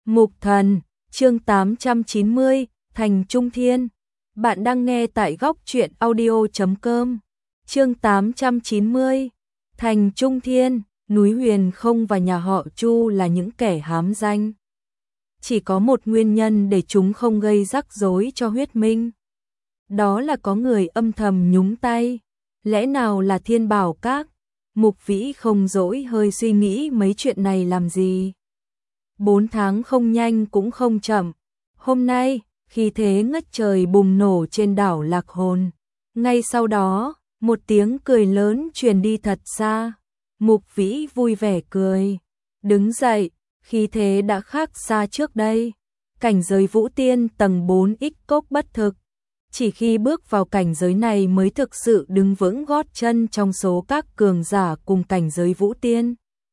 Mục Thần, chương 890, Thành Trung Thiên. Bạn đang nghe tại góc truyện audio.com. Chương 890, Thành Trung Thiên. Núi Huyền Không và nhà họ Chu là những kẻ hám danh. Chỉ có một nguyên nhân để chúng không gây rắc rối cho Huyết Minh. Đó là có người âm thầm nhúng tay. Lẽ nào là Thiên Bảo Các? Mục Vĩ không dỗi hơi suy nghĩ mấy chuyện này làm gì. 4 tháng không nhanh cũng không chậm. Hôm nay, khí thế ngất trời bùng nổ trên đảo Lạc Hồn. Ngay sau đó, một tiếng cười lớn truyền đi thật xa. Mục Vĩ vui vẻ cười. Đứng dậy, khí thế đã khác xa trước đây. Cảnh giới Vũ Tiên tầng 4X cốc bất thực. Chỉ khi bước vào cảnh giới này mới thực sự đứng vững gót chân trong số các cường giả cùng cảnh giới Vũ Tiên.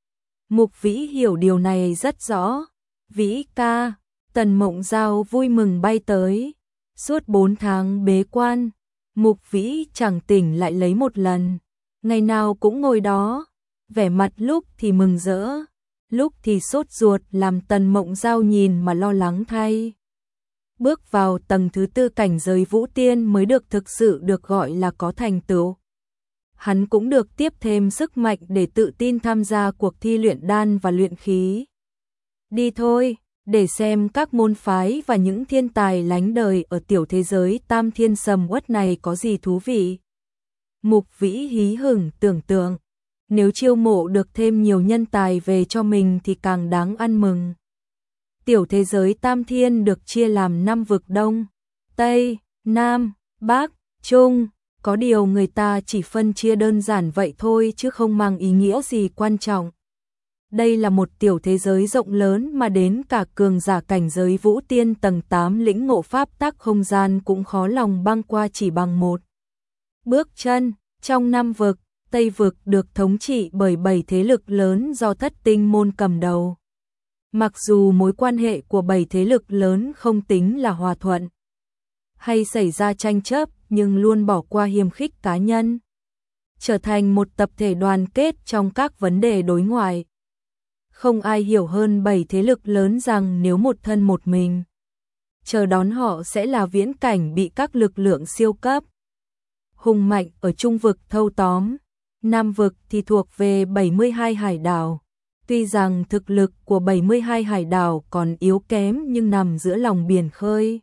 Mục Vĩ hiểu điều này rất rõ. Vĩ ca, Tần Mộng Giao vui mừng bay tới. Suốt 4 tháng bế quan, Mục Vĩ chẳng tỉnh lại lấy một lần. Ngày nào cũng ngồi đó, vẻ mặt lúc thì mừng rỡ, lúc thì sốt ruột làm Tần Mộng Giao nhìn mà lo lắng thay. Bước vào tầng thứ 4 cảnh giới Vũ Tiên mới được thực sự được gọi là có thành tựu. Hắn cũng được tiếp thêm sức mạnh để tự tin tham gia cuộc thi luyện đan và luyện khí. Đi thôi, để xem các môn phái và những thiên tài lánh đời ở tiểu thế giới Tam Thiên sầm uất này có gì thú vị. Mục Vĩ hí hửng tưởng tượng, nếu chiêu mộ được thêm nhiều nhân tài về cho mình thì càng đáng ăn mừng. Tiểu thế giới Tam Thiên được chia làm 5 vực Đông, Tây, Nam, Bắc, Trung. Có điều người ta chỉ phân chia đơn giản vậy thôi chứ không mang ý nghĩa gì quan trọng. Đây là một tiểu thế giới rộng lớn mà đến cả cường giả cảnh giới Vũ Tiên tầng 8 lĩnh ngộ pháp tắc không gian cũng khó lòng băng qua chỉ bằng một bước chân. Trong 5 vực, Tây vực được thống trị bởi 7 thế lực lớn do Thất Tinh môn cầm đầu. Mặc dù mối quan hệ của 7 thế lực lớn không tính là hòa thuận hay xảy ra tranh chấp, nhưng luôn bỏ qua hiềm khích cá nhân, trở thành một tập thể đoàn kết trong các vấn đề đối ngoại. Không ai hiểu hơn 7 thế lực lớn rằng nếu một thân một mình, chờ đón họ sẽ là viễn cảnh bị các lực lượng siêu cấp hùng mạnh ở Trung vực thâu tóm. Nam vực thì thuộc về 72 hải đảo. Tuy rằng thực lực của 72 hải đảo còn yếu kém nhưng nằm giữa lòng biển khơi,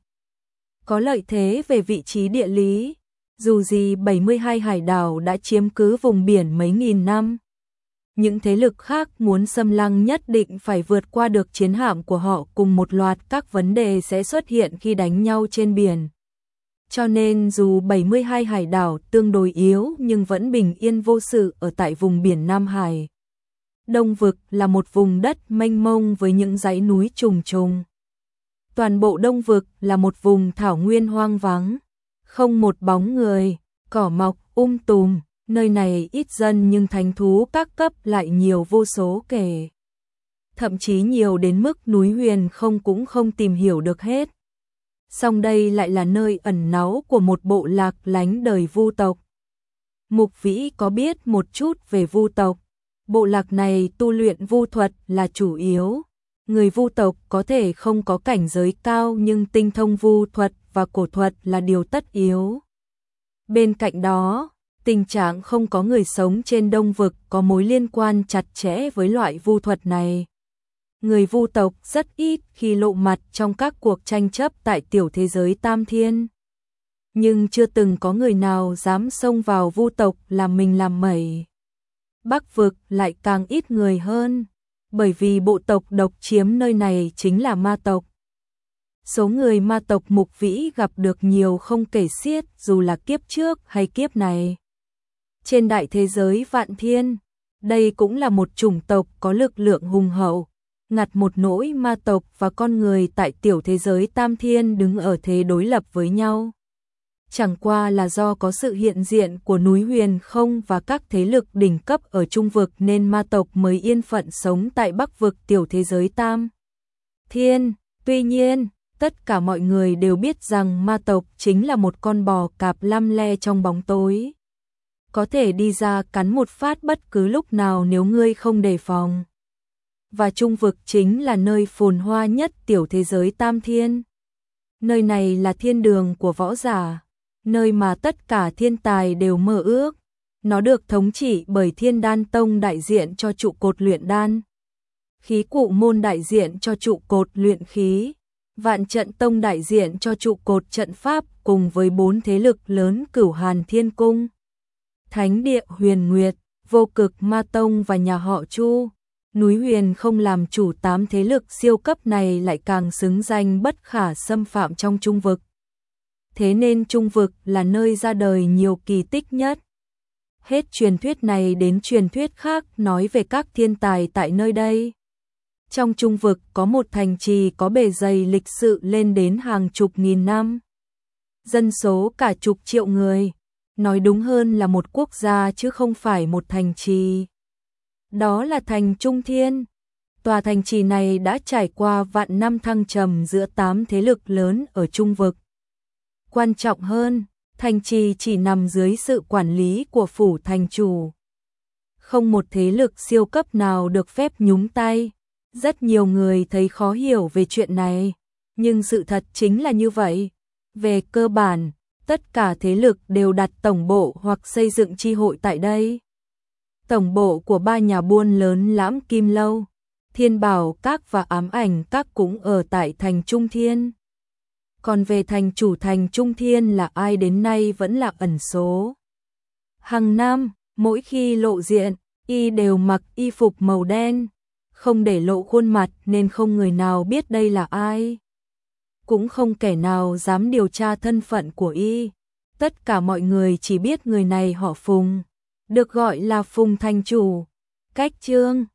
có lợi thế về vị trí địa lý. Dù gì 72 hải đảo đã chiếm cứ vùng biển mấy nghìn năm. Những thế lực khác muốn xâm lăng nhất định phải vượt qua được chiến hạm của họ cùng một loạt các vấn đề sẽ xuất hiện khi đánh nhau trên biển. Cho nên dù 72 hải đảo tương đối yếu nhưng vẫn bình yên vô sự ở tại vùng biển Nam Hải. Đông vực là một vùng đất mênh mông với những dãy núi trùng trùng. Toàn bộ Đông vực là một vùng thảo nguyên hoang vắng, không một bóng người, cỏ mọc tùm. Nơi này ít dân nhưng thánh thú các cấp lại nhiều vô số kể. Thậm chí nhiều đến mức núi Huyền Không cũng không tìm hiểu được hết. Song đây lại là nơi ẩn náu của một bộ lạc lánh đời Vu tộc. Mục Vĩ có biết một chút về Vu tộc. Bộ lạc này tu luyện Vu thuật là chủ yếu. Người Vu tộc có thể không có cảnh giới cao nhưng tinh thông Vu thuật và cổ thuật là điều tất yếu. Bên cạnh đó, tình trạng không có người sống trên Đông vực có mối liên quan chặt chẽ với loại Vu thuật này. Người Vu tộc rất ít khi lộ mặt trong các cuộc tranh chấp tại tiểu thế giới Tam Thiên. Nhưng chưa từng có người nào dám xông vào Vu tộc làm mình làm mẩy. Bắc vực lại càng ít người hơn, bởi vì bộ tộc độc chiếm nơi này chính là ma tộc. Số người ma tộc Mục Vĩ gặp được nhiều không kể xiết dù là kiếp trước hay kiếp này. Trên đại thế giới Vạn Thiên, đây cũng là một chủng tộc có lực lượng hùng hậu, ngặt một nỗi ma tộc và con người tại tiểu thế giới Tam Thiên đứng ở thế đối lập với nhau. Chẳng qua là do có sự hiện diện của núi Huyền Không và các thế lực đỉnh cấp ở Trung vực nên ma tộc mới yên phận sống tại Bắc vực tiểu thế giới Tam Thiên. Tuy nhiên, tất cả mọi người đều biết rằng ma tộc chính là một con bò cạp lăm le trong bóng tối. Có thể đi ra cắn một phát bất cứ lúc nào nếu ngươi không đề phòng. và Trung vực chính là nơi phồn hoa nhất tiểu thế giới Tam Thiên. Nơi này là thiên đường của võ giả, nơi mà tất cả thiên tài đều mơ ước. Nó được thống trị bởi Thiên Đan Tông đại diện cho trụ cột luyện đan, Khí Cụ Môn đại diện cho trụ cột luyện khí, Vạn Trận Tông đại diện cho trụ cột trận pháp, cùng với 4 thế lực lớn Cửu Hàn Thiên Cung, Thánh Địa Huyền Nguyệt, Vô Cực Ma Tông và nhà họ Chu. Núi Huyền không làm chủ 8 thế lực siêu cấp này lại càng xứng danh bất khả xâm phạm trong Trung vực. Thế nên Trung vực là nơi ra đời nhiều kỳ tích nhất. Hết truyền thuyết này đến truyền thuyết khác nói về các thiên tài tại nơi đây. Trong Trung vực có một thành trì có bề dày lịch sử lên đến hàng chục nghìn năm. Dân số cả chục triệu người. Nói đúng hơn là một quốc gia chứ không phải một thành trì. Đó là thành Trung Thiên. Tòa thành trì này đã trải qua vạn năm thăng trầm giữa 8 thế lực lớn ở Trung vực. Quan trọng hơn, thành trì chỉ nằm dưới sự quản lý của phủ thành chủ. Không một thế lực siêu cấp nào được phép nhúng tay. Rất nhiều người thấy khó hiểu về chuyện này, nhưng sự thật chính là như vậy. Về cơ bản, tất cả thế lực đều đặt tổng bộ hoặc xây dựng chi hội tại đây. Tổng bộ của 3 nhà buôn lớn Lãm Kim Lâu, Thiên Bảo Các và Ám Ảnh Các cũng ở tại thành Trung Thiên. Còn về thành chủ thành Trung Thiên là ai đến nay vẫn là ẩn số. Hàng năm, mỗi khi lộ diện, y đều mặc y phục màu đen, không để lộ khuôn mặt nên không người nào biết đây là ai. Cũng không kẻ nào dám điều tra thân phận của y. Tất cả mọi người chỉ biết người này họ Phùng, được gọi là Phùng thành chủ. Cách chương